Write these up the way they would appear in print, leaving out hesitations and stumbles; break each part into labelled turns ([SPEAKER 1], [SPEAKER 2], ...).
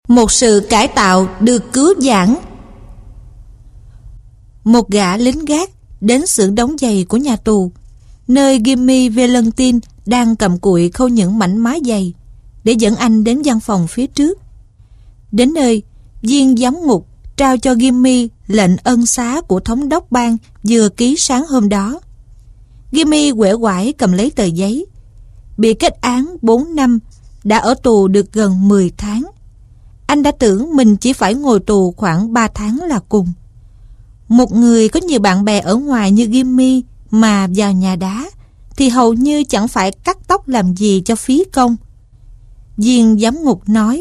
[SPEAKER 1] Một sự cải tạo được cứu vãn. Một gã lính gác đến xưởng đóng giày của nhà tù, nơi Jimmy Valentine đang cầm cụi khâu những mảnh má giày, để dẫn anh đến văn phòng phía trước. Đến nơi, viên giám ngục trao cho Jimmy lệnh ân xá của thống đốc bang vừa ký sáng hôm đó. Jimmy uể oải cầm lấy tờ giấy. Bị kết án 4 năm, đã ở tù được gần 10 tháng. Anh đã tưởng mình chỉ phải ngồi tù khoảng 3 tháng là cùng. Một người có nhiều bạn bè ở ngoài như Jimmy mà vào nhà đá thì hầu như chẳng phải cắt tóc làm gì cho phí công. Viên giám ngục nói: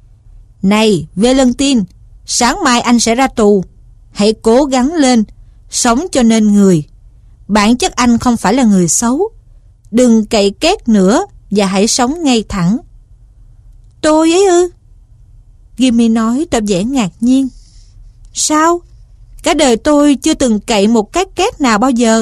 [SPEAKER 1] "Này Valentine, sáng mai anh sẽ ra tù. Hãy cố gắng lên, sống cho nên người. Bản chất anh không phải là người xấu. Đừng cậy két nữa và hãy sống ngay thẳng." "Tôi ấy ư?" Jimmy nói tỏ vẻ ngạc nhiên. "Sao? Cả đời tôi chưa từng cậy một cái két nào bao giờ."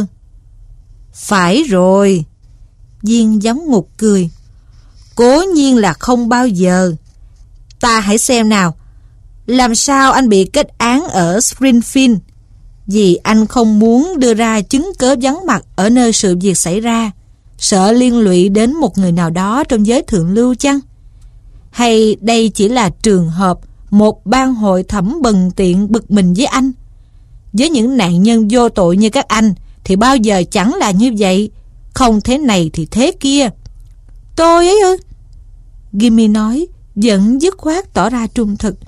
[SPEAKER 1] "Phải rồi." Viên giám ngục cười. "Cố nhiên là không bao giờ. Ta hãy xem nào. Làm sao anh bị kết án ở Springfield? Vì anh không muốn đưa ra chứng cớ vắng mặt ở nơi sự việc xảy ra, sợ liên lụy đến một người nào đó trong giới thượng lưu chăng? Hay đây chỉ là trường hợp một ban hội thẩm bần tiện bực mình với anh? Với những nạn nhân vô tội như các anh thì bao giờ chẳng là như vậy, không thế này thì thế kia." "Tôi ấy ư?" Jimmy nói, vẫn dứt khoát tỏ ra trung thực.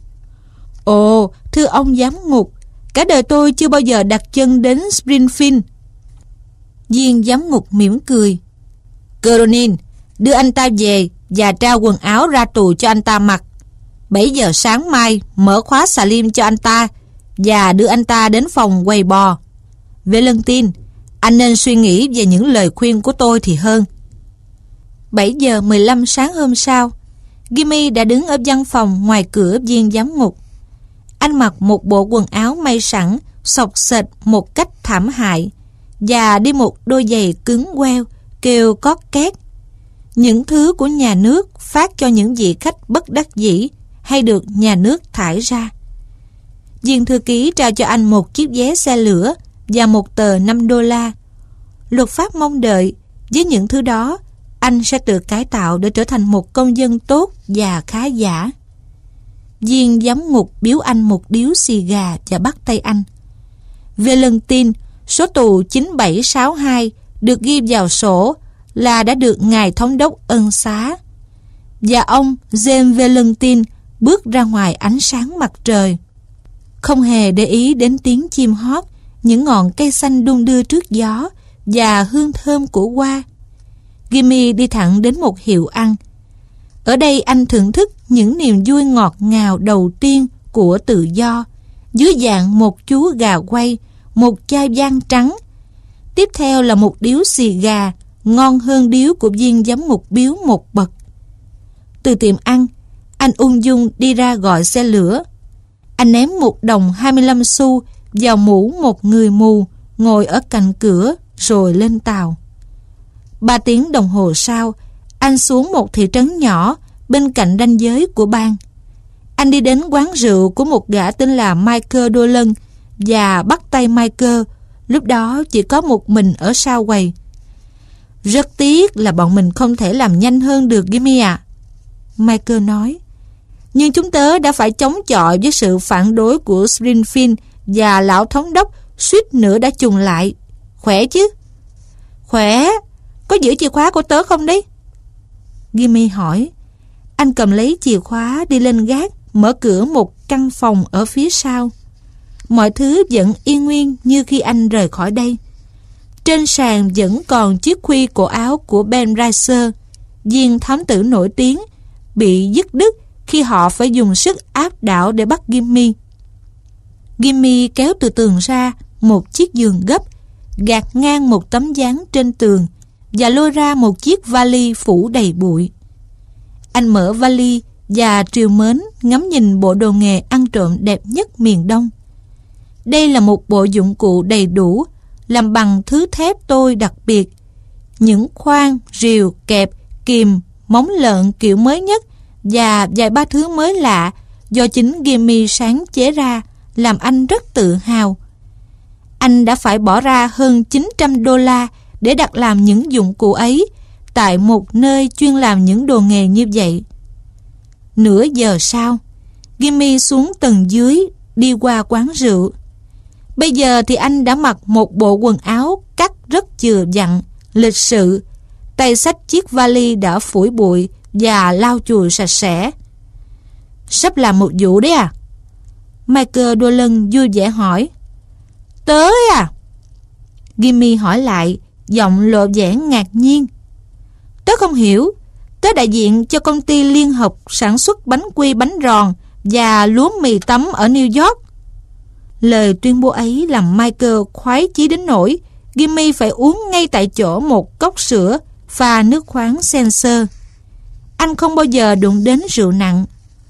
[SPEAKER 1] "Ồ, thưa ông giám ngục, cả đời tôi chưa bao giờ đặt chân đến Springfield." Viên giám ngục mỉm cười. "Cronin, đưa anh ta về và trao quần áo ra tù cho anh ta mặc. 7 giờ sáng mai mở khóa xà lim cho anh ta và đưa anh ta đến phòng quầy bò. Valentine, anh nên suy nghĩ về những lời khuyên của tôi thì hơn." 7 giờ 15 sáng hôm sau, Jimmy đã đứng ở văn phòng ngoài cửa viên giám ngục. Anh mặc một bộ quần áo may sẵn, xộc xệch một cách thảm hại, và đi một đôi giày cứng queo, kêu cót két. Những thứ của nhà nước phát cho những vị khách bất đắc dĩ hay được nhà nước thải ra. Viên thư ký trao cho anh một chiếc vé xe lửa và một tờ $5. Luật pháp mong đợi với những thứ đó anh sẽ tự cải tạo để trở thành một công dân tốt và khá giả. Viên giám ngục biếu anh một điếu xì gà và bắt tay anh. Valentine, số tù 9762 được ghi vào sổ là đã được ngài thống đốc ân xá. Và ông James Valentine bước ra ngoài ánh sáng mặt trời, không hề để ý đến tiếng chim hót, những ngọn cây xanh đung đưa trước gió và hương thơm của hoa. Jimmy đi thẳng đến một hiệu ăn. Ở đây anh thưởng thức những niềm vui ngọt ngào đầu tiên của tự do, dưới dạng một chú gà quay, một chai vang trắng. Tiếp theo là một điếu xì gà, ngon hơn điếu của viên giám ngục biếu một bậc. Từ tiệm ăn, anh ung dung đi ra gọi xe lửa. Anh ném $1.25 vào mũ một người mù ngồi ở cạnh cửa rồi lên tàu. 3 tiếng đồng hồ sau, anh xuống một thị trấn nhỏ bên cạnh ranh giới của bang. Anh đi đến quán rượu của một gã tên là Michael Dolan và bắt tay Michael, lúc đó chỉ có một mình ở sau quầy. "Rất tiếc là bọn mình không thể làm nhanh hơn được, Jimmy ạ," Michael nói. "Nhưng chúng tớ đã phải chống chọi với sự phản đối của Springfield và lão thống đốc suýt nữa đã chùng lại. Khỏe chứ?" "Khỏe. Có giữ chìa khóa của tớ không đấy?" Jimmy hỏi. Anh cầm lấy chìa khóa đi lên gác, mở cửa một căn phòng ở phía sau. Mọi thứ vẫn y nguyên như khi anh rời khỏi đây. Trên sàn vẫn còn chiếc khuy cổ áo của Ben Reiser, viên thám tử nổi tiếng, bị dứt đứt khi họ phải dùng sức áp đảo để bắt Jimmy. Jimmy kéo từ tường ra một chiếc giường gấp, gạt ngang một tấm dáng trên tường và lôi ra một chiếc vali phủ đầy bụi. Anh mở vali và trìu mến ngắm nhìn bộ đồ nghề ăn trộm đẹp nhất miền Đông. Đây là một bộ dụng cụ đầy đủ, làm bằng thứ thép tôi đặc biệt. Những khoan, rìu, kẹp, kìm, móng lợn kiểu mới nhất và vài ba thứ mới lạ do chính Gimme sáng chế ra làm anh rất tự hào. Anh đã phải bỏ ra hơn $900 để đặt làm những dụng cụ ấy tại một nơi chuyên làm những đồ nghề như vậy. Nửa giờ sau, Gimme xuống tầng dưới đi qua quán rượu. Bây giờ thì anh đã mặc một bộ quần áo cắt rất chừa vặn, lịch sự, tay xách chiếc vali đã phủi bụi và lau chùi sạch sẽ. Sắp làm một vụ đấy à? Michael Dolan vui vẻ hỏi. Tới à? Gimme hỏi lại, giọng lộ vẻ ngạc nhiên. Tớ không hiểu. Tớ đại diện cho công ty liên hợp sản xuất bánh quy bánh ròn và lúa mì tấm ở New York. Lời tuyên bố ấy làm Michael khoái chí đến nỗi Gimme phải uống ngay tại chỗ một cốc sữa pha nước khoáng Seltzer. Anh không bao giờ đụng đến rượu nặng.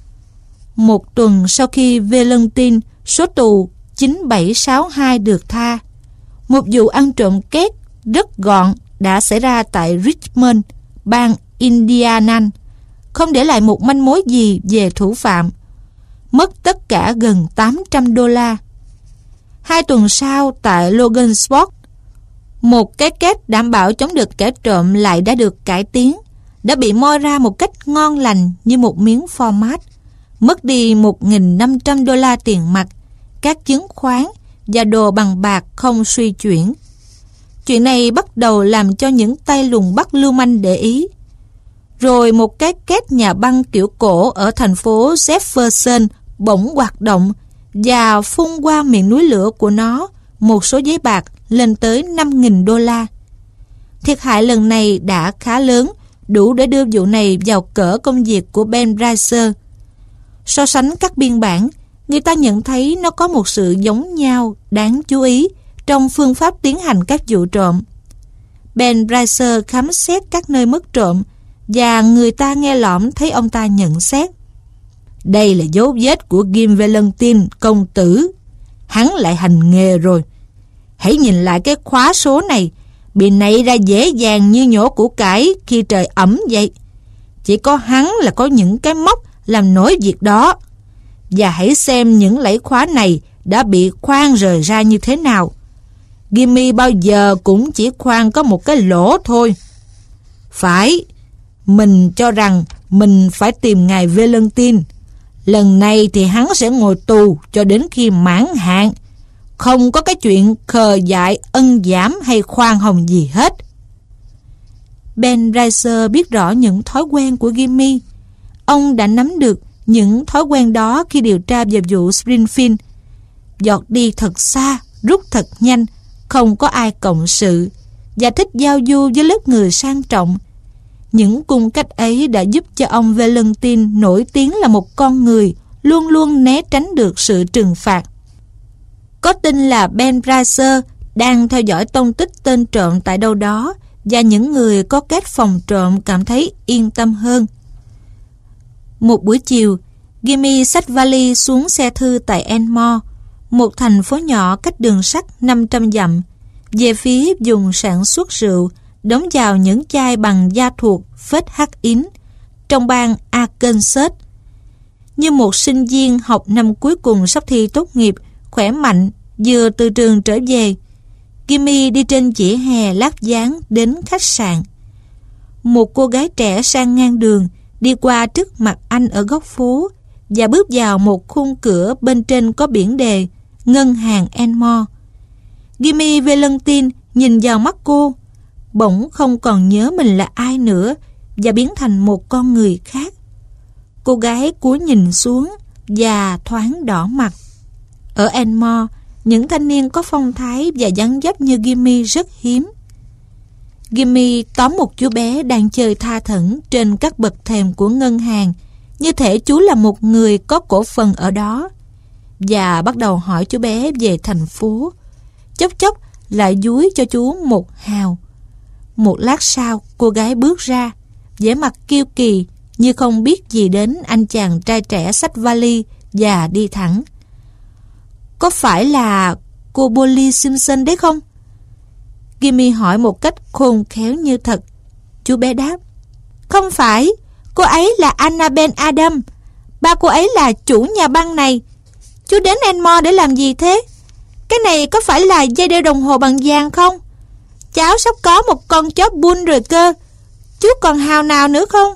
[SPEAKER 1] Một tuần sau khi Valentine, số tù 9762 được tha, một vụ ăn trộm két rất gọn đã xảy ra tại Richmond, bang Indiana, không để lại một manh mối gì về thủ phạm, mất tất cả gần $800. 2 tuần sau tại Logansport, một cái két đảm bảo chống được kẻ trộm lại đã được cải tiến, đã bị moi ra một cách ngon lành như một miếng format, mất đi $1.500 tiền mặt, các chứng khoán và đồ bằng bạc không suy chuyển. Chuyện này bắt đầu làm cho những tay lùng bắt lưu manh để ý. Rồi một cái két nhà băng kiểu cổ ở thành phố Jefferson bỗng hoạt động và phun qua miệng núi lửa của nó một số giấy bạc lên tới $5.000. Thiệt hại lần này đã khá lớn, đủ để đưa vụ này vào cỡ công việc của Ben Bracer. So sánh các biên bản, người ta nhận thấy nó có một sự giống nhau đáng chú ý trong phương pháp tiến hành các vụ trộm. Ben Bracer khám xét các nơi mất trộm và người ta nghe lỏm thấy ông ta nhận xét: đây là dấu vết của Jim Valentine, công tử. Hắn lại hành nghề rồi. Hãy nhìn lại cái khóa số này, bị nảy ra dễ dàng như nhổ củ cải khi trời ẩm vậy. Chỉ có hắn là có những cái móc làm nổi việc đó. Và hãy xem những lẫy khóa này đã bị khoan rời ra như thế nào. Gimme bao giờ cũng chỉ khoan có một cái lỗ thôi. Phải, mình cho rằng mình phải tìm ngài Valentine. Lần này thì hắn sẽ ngồi tù cho đến khi mãn hạn. Không có cái chuyện khờ dại, ân giảm hay khoan hồng gì hết. Ben Bracer biết rõ những thói quen của Gimme. Ông đã nắm được những thói quen đó khi điều tra về vụ Springfield. Giọt đi thật xa, rút thật nhanh, không có ai cộng sự, và thích giao du với lớp người sang trọng. Những cung cách ấy đã giúp cho ông Valentine nổi tiếng là một con người luôn luôn né tránh được sự trừng phạt. Có tin là Ben Bracer đang theo dõi tông tích tên trộm tại đâu đó, và những người có kết phòng trộm cảm thấy yên tâm hơn. Một buổi chiều, Gimme xách vali xuống xe thư tại Enmore, một thành phố nhỏ cách đường sắt 500 dặm, về phía vùng sản xuất rượu, đóng vào những chai bằng da thuộc phết hắc ín trong bang Arkansas. Như một sinh viên học năm cuối cùng sắp thi tốt nghiệp, khỏe mạnh, vừa từ trường trở về, Gimme đi trên vỉa hè lát ván đến khách sạn. Một cô gái trẻ sang ngang đường, đi qua trước mặt anh ở góc phố và bước vào một khung cửa bên trên có biển đề Ngân hàng Enmore. Gimme Valentine nhìn vào mắt cô, bỗng không còn nhớ mình là ai nữa và biến thành một con người khác. Cô gái cúi nhìn xuống và thoáng đỏ mặt. Ở Enmore, những thanh niên có phong thái và dáng dấp như Gimme rất hiếm. Gimme tóm một chú bé đang chơi tha thẩn trên các bậc thềm của ngân hàng, như thể chú là một người có cổ phần ở đó, và bắt đầu hỏi chú bé về thành phố. Chốc chốc lại dúi cho chú một hào. Một lát sau, cô gái bước ra, vẻ mặt kiêu kỳ như không biết gì đến anh chàng trai trẻ xách vali và đi thẳng. Có phải là cô Polly Simpson đấy không? Gimme hỏi một cách khôn khéo như thật. Chú bé đáp: Không phải, cô ấy là Annabelle Adam, Ba cô ấy là chủ nhà băng này. Chú đến Enmore để làm gì thế? Cái này có phải là dây đeo đồng hồ bằng vàng không? Cháu sắp có một con chó bull rồi cơ. Chú còn hào nào nữa không?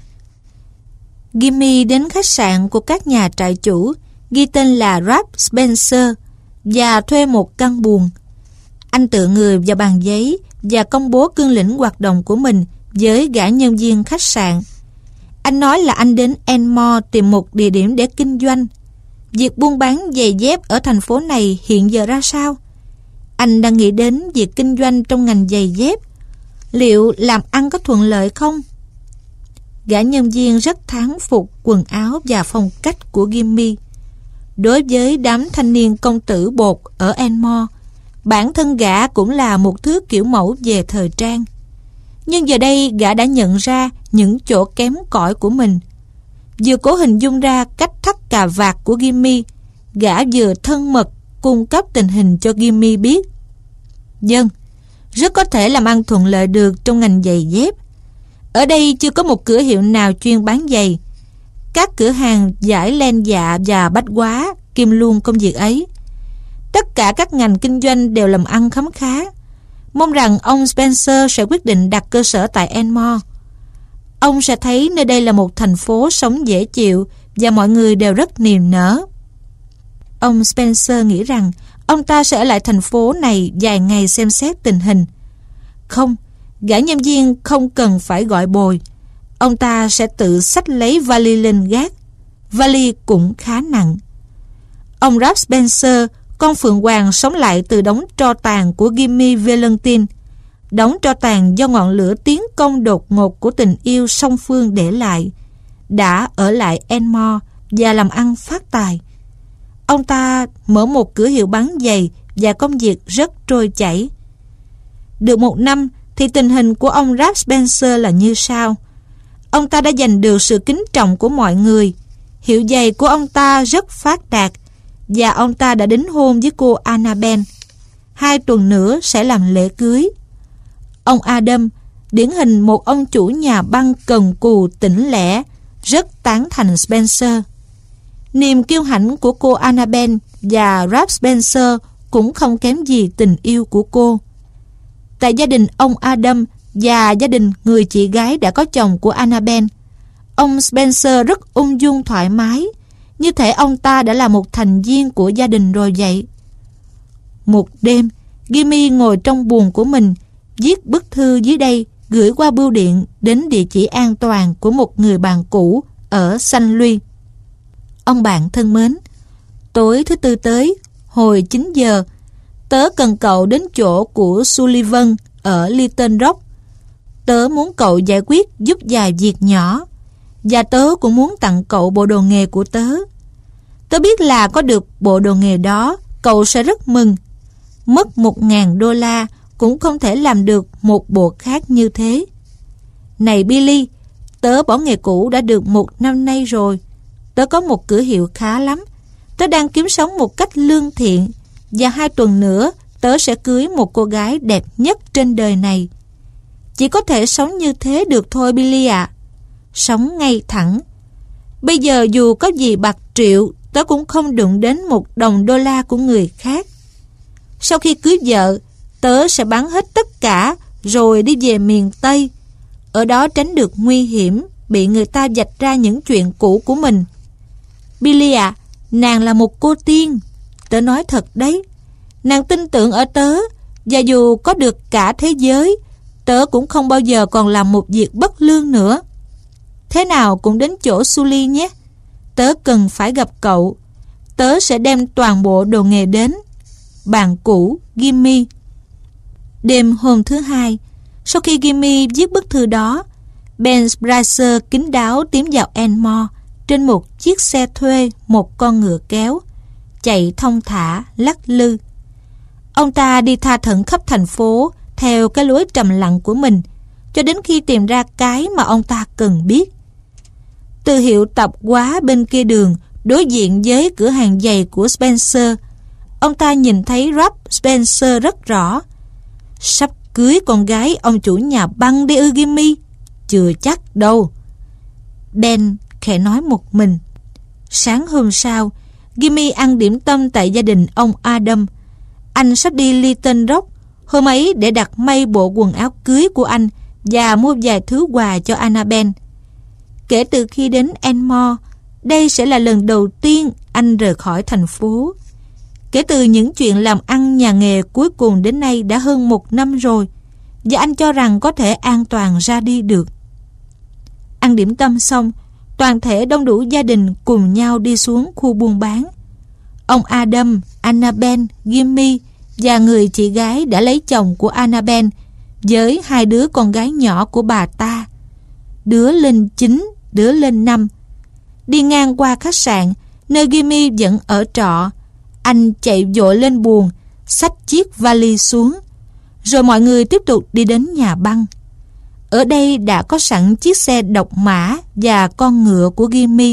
[SPEAKER 1] Gimme đến khách sạn của các nhà trại chủ ghi tên là Ralph Spencer và thuê một căn buồng. Anh tựa người vào bàn giấy và công bố cương lĩnh hoạt động của mình với gã nhân viên khách sạn. Anh nói là anh đến Enmore tìm một địa điểm để kinh doanh. Việc buôn bán giày dép ở thành phố này hiện giờ ra sao? Anh đang nghĩ đến việc kinh doanh trong ngành giày dép. Liệu làm ăn có thuận lợi không? Gã nhân viên rất thán phục quần áo và phong cách của Gimme. Đối với đám thanh niên công tử bột ở Enmore, bản thân gã cũng là một thứ kiểu mẫu về thời trang. Nhưng giờ đây gã đã nhận ra những chỗ kém cỏi của mình. Vừa cố hình dung ra cách thắt cà vạt của Gimme, gã vừa thân mật cung cấp tình hình cho Gimme biết. Vâng, rất có thể làm ăn thuận lợi được trong ngành giày dép. Ở đây chưa có một cửa hiệu nào chuyên bán giày. Các cửa hàng giải len dạ và bách hóa kiêm luôn công việc ấy. Tất cả các ngành kinh doanh đều làm ăn khấm khá. Mong rằng ông Spencer sẽ quyết định đặt cơ sở tại Enmore. Ông sẽ thấy nơi đây là một thành phố sống dễ chịu và mọi người đều rất niềm nở. Ông Spencer nghĩ rằng ông ta sẽ ở lại thành phố này vài ngày xem xét tình hình. Không, gã nhân viên không cần phải gọi bồi. Ông ta sẽ tự xách lấy vali lên gác. Vali cũng khá nặng. Ông Ralph Spencer, con phượng hoàng sống lại từ đống tro tàn của Gimme Valentine, đống tro tàn do ngọn lửa tiến công đột ngột của tình yêu song phương để lại, đã ở lại Enmore và làm ăn phát tài. Ông ta mở một cửa hiệu bán giày và công việc rất trôi chảy. Được một năm thì tình hình của ông Ralph Spencer là như sau. Ông ta đã giành được sự kính trọng của mọi người. Hiệu giày của ông ta rất phát đạt và ông ta đã đính hôn với cô Annabelle. 2 tuần nữa sẽ làm lễ cưới. Ông Adam, điển hình một ông chủ nhà băng cần cù tỉnh lẻ, rất tán thành Spencer. Niềm kiêu hãnh của cô Annabelle và Ralph Spencer cũng không kém gì tình yêu của cô. Tại gia đình ông Adam và gia đình người chị gái đã có chồng của Annabelle, ông Spencer rất ung dung thoải mái, như thể ông ta đã là một thành viên của gia đình rồi vậy. Một đêm, Gimme ngồi trong buồng của mình, viết bức thư dưới đây gửi qua bưu điện đến địa chỉ an toàn của một người bạn cũ ở Saint Louis. Ông bạn thân mến, tối thứ Tư tới, hồi 9 giờ, tớ cần cậu đến chỗ của Sullivan ở Little Rock. Tớ muốn cậu giải quyết giúp vài việc nhỏ, và tớ cũng muốn tặng cậu bộ đồ nghề của tớ. Tớ biết là có được bộ đồ nghề đó, cậu sẽ rất mừng. Mất $1,000 cũng không thể làm được một bộ khác như thế. Này Billy, tớ bỏ nghề cũ đã được 1 năm nay rồi. Tớ có một cửa hiệu khá lắm. Tớ đang kiếm sống một cách lương thiện, và 2 tuần nữa tớ sẽ cưới một cô gái đẹp nhất trên đời này. Chỉ có thể sống như thế được thôi Billy ạ. Sống ngay thẳng. Bây giờ dù có gì bạc triệu, tớ cũng không đụng đến $1 của người khác. Sau khi cưới vợ, tớ sẽ bán hết tất cả rồi đi về miền Tây. Ở đó tránh được nguy hiểm bị người ta vạch ra những chuyện cũ của mình. Billy ạ, nàng là một cô tiên. Tớ nói thật đấy. Nàng tin tưởng ở tớ, và dù có được cả thế giới, tớ cũng không bao giờ còn làm một việc bất lương nữa. Thế nào cũng đến chỗ Sully nhé. Tớ cần phải gặp cậu. Tớ sẽ đem toàn bộ đồ nghề đến. Bạn cũ Gimme. Đêm hôm thứ Hai, sau khi Gimme viết bức thư đó, Ben Spicer kín đáo tiến vào Enmore trên một chiếc xe thuê 1 con ngựa kéo, chạy thong thả lắc lư. Ông ta đi tha thẩn khắp thành phố theo cái lối trầm lặng của mình, cho đến khi tìm ra cái mà ông ta cần biết. Từ hiệu tạp hóa bên kia đường, đối diện với cửa hàng giày của Spencer, ông ta nhìn thấy Ralph Spencer rất rõ. Sắp cưới con gái ông chủ nhà băng đi Gimme? Chưa chắc đâu. Ben khẽ nói một mình. Sáng hôm sau, Jimmy ăn điểm tâm tại gia đình ông Adam. Anh sắp đi Little Rock hôm ấy để đặt may bộ quần áo cưới của anh và mua vài thứ quà cho Annabelle. Kể từ khi đến Enmore, đây sẽ là lần đầu tiên anh rời khỏi thành phố. Kể từ những chuyện làm ăn nhà nghề cuối cùng đến nay đã hơn 1 năm rồi, và anh cho rằng có thể an toàn ra đi được. Ăn điểm tâm xong, toàn thể đông đủ gia đình cùng nhau đi xuống khu buôn bán. Ông Adam, Annabelle, Jimmy và người chị gái đã lấy chồng của Annabelle với 2 đứa con gái nhỏ của bà ta. Đứa lên 9, đứa lên 5. Đi ngang qua khách sạn nơi Jimmy vẫn ở trọ, anh chạy vội lên buồng, xách chiếc vali xuống. Rồi mọi người tiếp tục đi đến nhà băng. Ở đây đã có sẵn chiếc xe độc mã và con ngựa của Jimmy.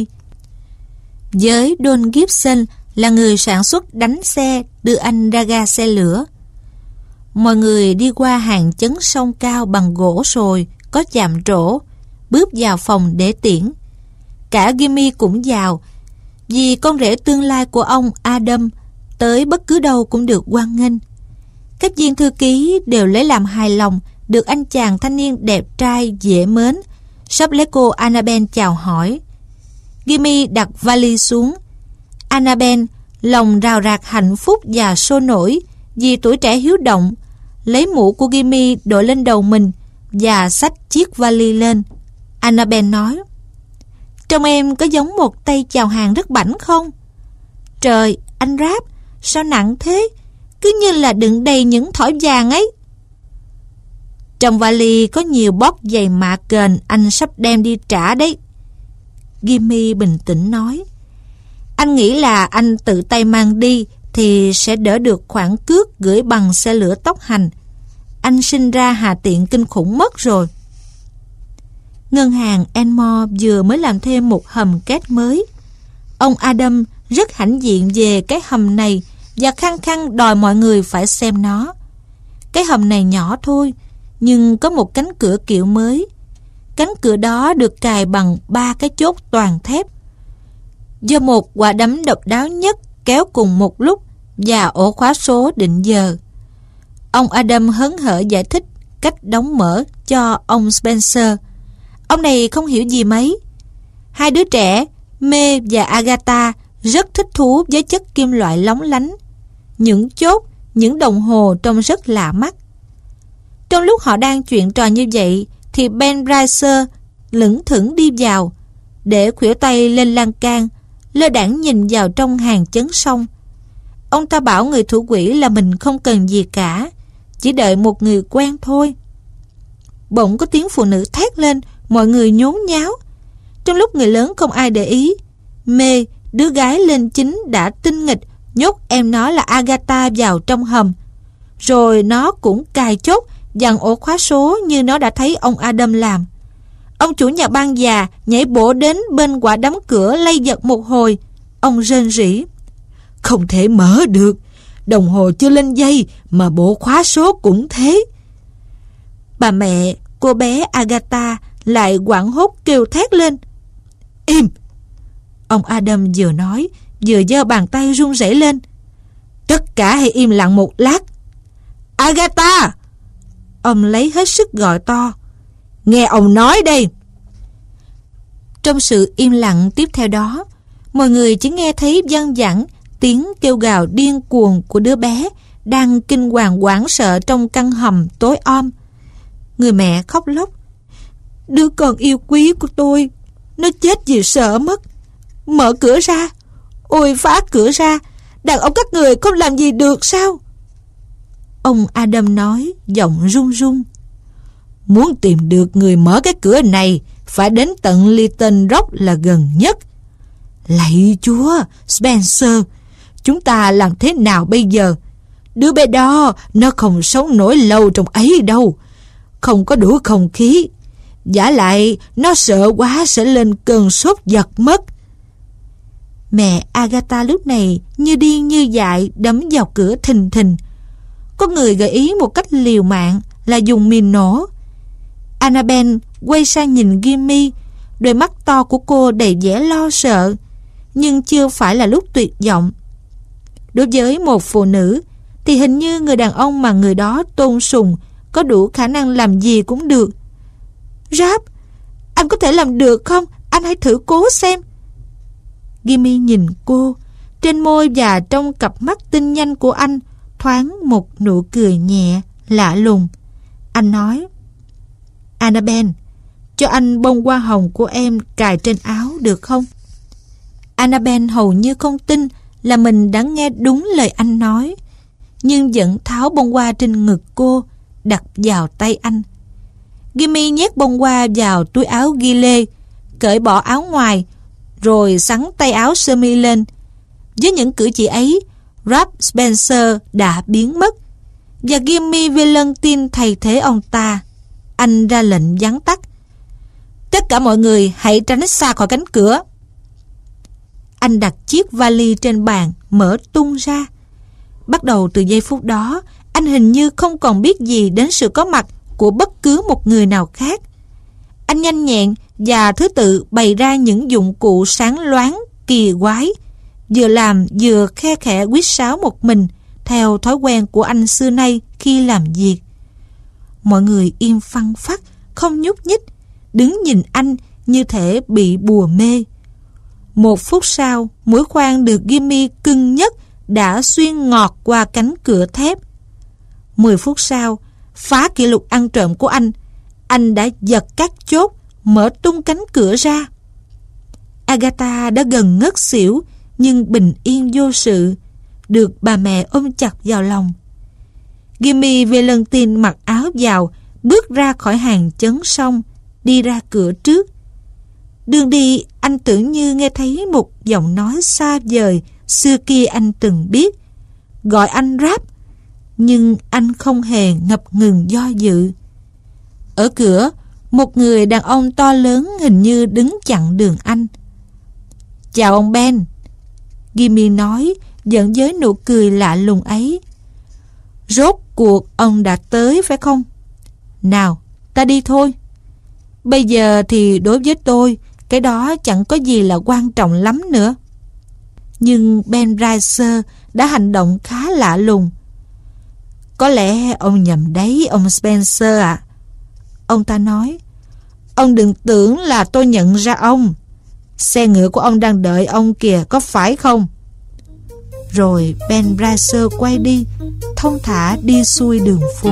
[SPEAKER 1] Với Don Gibson là người sản xuất đánh xe đưa anh ra ga xe lửa. Mọi người đi qua hàng chấn sông cao bằng gỗ sồi có chạm trổ, bước vào phòng để tiễn. Cả Jimmy cũng vào, vì con rể tương lai của ông Adam tới bất cứ đâu cũng được hoan nghênh. Các viên thư ký đều lấy làm hài lòng được anh chàng thanh niên đẹp trai dễ mến sắp lấy cô Annabelle chào hỏi. Jimmy đặt vali xuống. Annabelle lòng rào rạc hạnh phúc và sôi nổi vì tuổi trẻ hiếu động, lấy mũ của Jimmy đội lên đầu mình và xách chiếc vali lên. Annabelle nói: "Trông em có giống một tay chào hàng rất bảnh không?" "Trời, anh Ráp, sao nặng thế? Cứ như là đựng đầy những thỏi vàng ấy." "Trong vali có nhiều bóp giày mạ kền anh sắp đem đi trả đấy." Jimmy bình tĩnh nói: "Anh nghĩ là anh tự tay mang đi thì sẽ đỡ được khoản cước gửi bằng xe lửa tốc hành. Anh sinh ra hà tiện kinh khủng mất rồi." Ngân hàng Enmore vừa mới làm thêm một hầm két mới. Ông Adam rất hãnh diện về cái hầm này và khăng khăng đòi mọi người phải xem nó. Cái hầm này nhỏ thôi, nhưng có một cánh cửa kiểu mới. Cánh cửa đó được cài bằng 3 cái chốt toàn thép, do một quả đấm độc đáo nhất kéo cùng một lúc và ổ khóa số định giờ. Ông Adam hớn hở giải thích cách đóng mở cho ông Spencer. Ông này không hiểu gì mấy. 2 đứa trẻ, May và Agatha, rất thích thú với chất kim loại lóng lánh, những chốt, những đồng hồ trông rất lạ mắt. Trong lúc họ đang chuyện trò như vậy thì Ben Bracer lững thững đi vào, để khuỷu tay lên lan can, lơ đãng nhìn vào trong hàng chấn sông. Ông ta bảo người thủ quỹ là mình không cần gì cả, chỉ đợi một người quen thôi. Bỗng có tiếng phụ nữ thét lên, mọi người nhốn nháo. Trong lúc người lớn không ai để ý, May, đứa gái lên 9 đã tinh nghịch nhốt em nó là Agatha vào trong hầm. Rồi nó cũng cài chốt dằn ổ khóa số như nó đã thấy ông Adam làm. Ông chủ nhà băng già nhảy bổ đến bên quả đóng cửa lay giật một hồi. Ông rên rỉ: "Không thể mở được, đồng hồ chưa lên dây mà bộ khóa số cũng thế." Bà mẹ cô bé Agatha lại hoảng hốt kêu thét lên: "Im!" Ông Adam vừa nói vừa giơ bàn tay run rẩy lên: "Tất cả hãy im lặng một lát. Agatha!" Ông lấy hết sức gọi to: "Nghe ông nói đây." Trong sự im lặng tiếp theo đó, mọi người chỉ nghe thấy văng vẳng tiếng kêu gào điên cuồng của đứa bé đang kinh hoàng hoảng sợ trong căn hầm tối om. Người mẹ khóc lóc: "Đứa con yêu quý của tôi, nó chết vì sợ mất. Mở cửa ra, ôi phá cửa ra, đàn ông các người không làm gì được sao?" Ông Adam nói, giọng run run: "Muốn tìm được người mở cái cửa này, phải đến tận Little Rock là gần nhất. Lạy Chúa, Spencer, chúng ta làm thế nào bây giờ? Đứa bé đó, nó không sống nổi lâu trong ấy đâu. Không có đủ không khí. Vả lại, nó sợ quá sẽ lên cơn sốt giật mất." Mẹ Agatha lúc này như điên như dại đấm vào cửa thình thình. Có người gợi ý một cách liều mạng là dùng mìn nổ. Annabelle quay sang nhìn Jimmy, đôi mắt to của cô đầy vẻ lo sợ, nhưng chưa phải là lúc tuyệt vọng. Đối với một phụ nữ thì hình như người đàn ông mà người đó tôn sùng có đủ khả năng làm gì cũng được. Rap, anh có thể làm được không? Anh hãy thử cố xem. Jimmy nhìn cô. Trên môi và trong cặp mắt tinh nhanh của anh thoáng một nụ cười nhẹ, lạ lùng. Anh nói: Annabelle, cho anh bông hoa hồng của em cài trên áo được không? Annabelle hầu như không tin là mình đã nghe đúng lời anh nói, nhưng vẫn tháo bông hoa trên ngực cô, đặt vào tay anh. Jimmy nhét bông hoa vào túi áo ghi lê, cởi bỏ áo ngoài, rồi xắn tay áo sơ mi lên. Với những cử chỉ ấy, Rap Spencer đã biến mất, và Jimmy Valentine thay thế ông ta. Anh ra lệnh vắn tắt: tất cả mọi người hãy tránh xa khỏi cánh cửa. Anh đặt chiếc vali trên bàn, mở tung ra. Bắt đầu từ giây phút đó, anh hình như không còn biết gì đến sự có mặt của bất cứ một người nào khác. Anh nhanh nhẹn và thứ tự bày ra những dụng cụ sáng loáng, kỳ quái, vừa làm vừa khe khẽ huýt sáo một mình, theo thói quen của anh xưa nay khi làm việc. Mọi người im phăng phắc, không nhúc nhích, đứng nhìn anh như thể bị bùa mê. 1 phút sau, mũi khoan được Jimmy cưng nhất đã xuyên ngọt qua cánh cửa thép. 10 phút sau, phá kỷ lục ăn trộm của anh đã giật các chốt, mở tung cánh cửa ra. Agatha đã gần ngất xỉu, nhưng bình yên vô sự, được bà mẹ ôm chặt vào lòng. Jimmy Valentine mặc áo vào, bước ra khỏi hàng chấn song, đi ra cửa trước. Đường đi, anh tưởng như nghe thấy một giọng nói xa vời xưa kia anh từng biết, gọi anh Rap, nhưng anh không hề ngập ngừng do dự. Ở cửa, một người đàn ông to lớn hình như đứng chặn đường anh. Chào ông Ben, Jimmy nói, vẫn với nụ cười lạ lùng ấy. Rốt cuộc ông đã tới phải không? Nào, ta đi thôi. Bây giờ thì đối với tôi, cái đó chẳng có gì là quan trọng lắm nữa. Nhưng Ben Reiser đã hành động khá lạ lùng. Có lẽ ông nhầm đấy, ông Spencer ạ. Ông ta nói: ông đừng tưởng là tôi nhận ra ông. Xe ngựa của ông đang đợi ông kìa, có phải không? Rồi Ben Reiser quay đi, thong thả đi xuôi đường phố.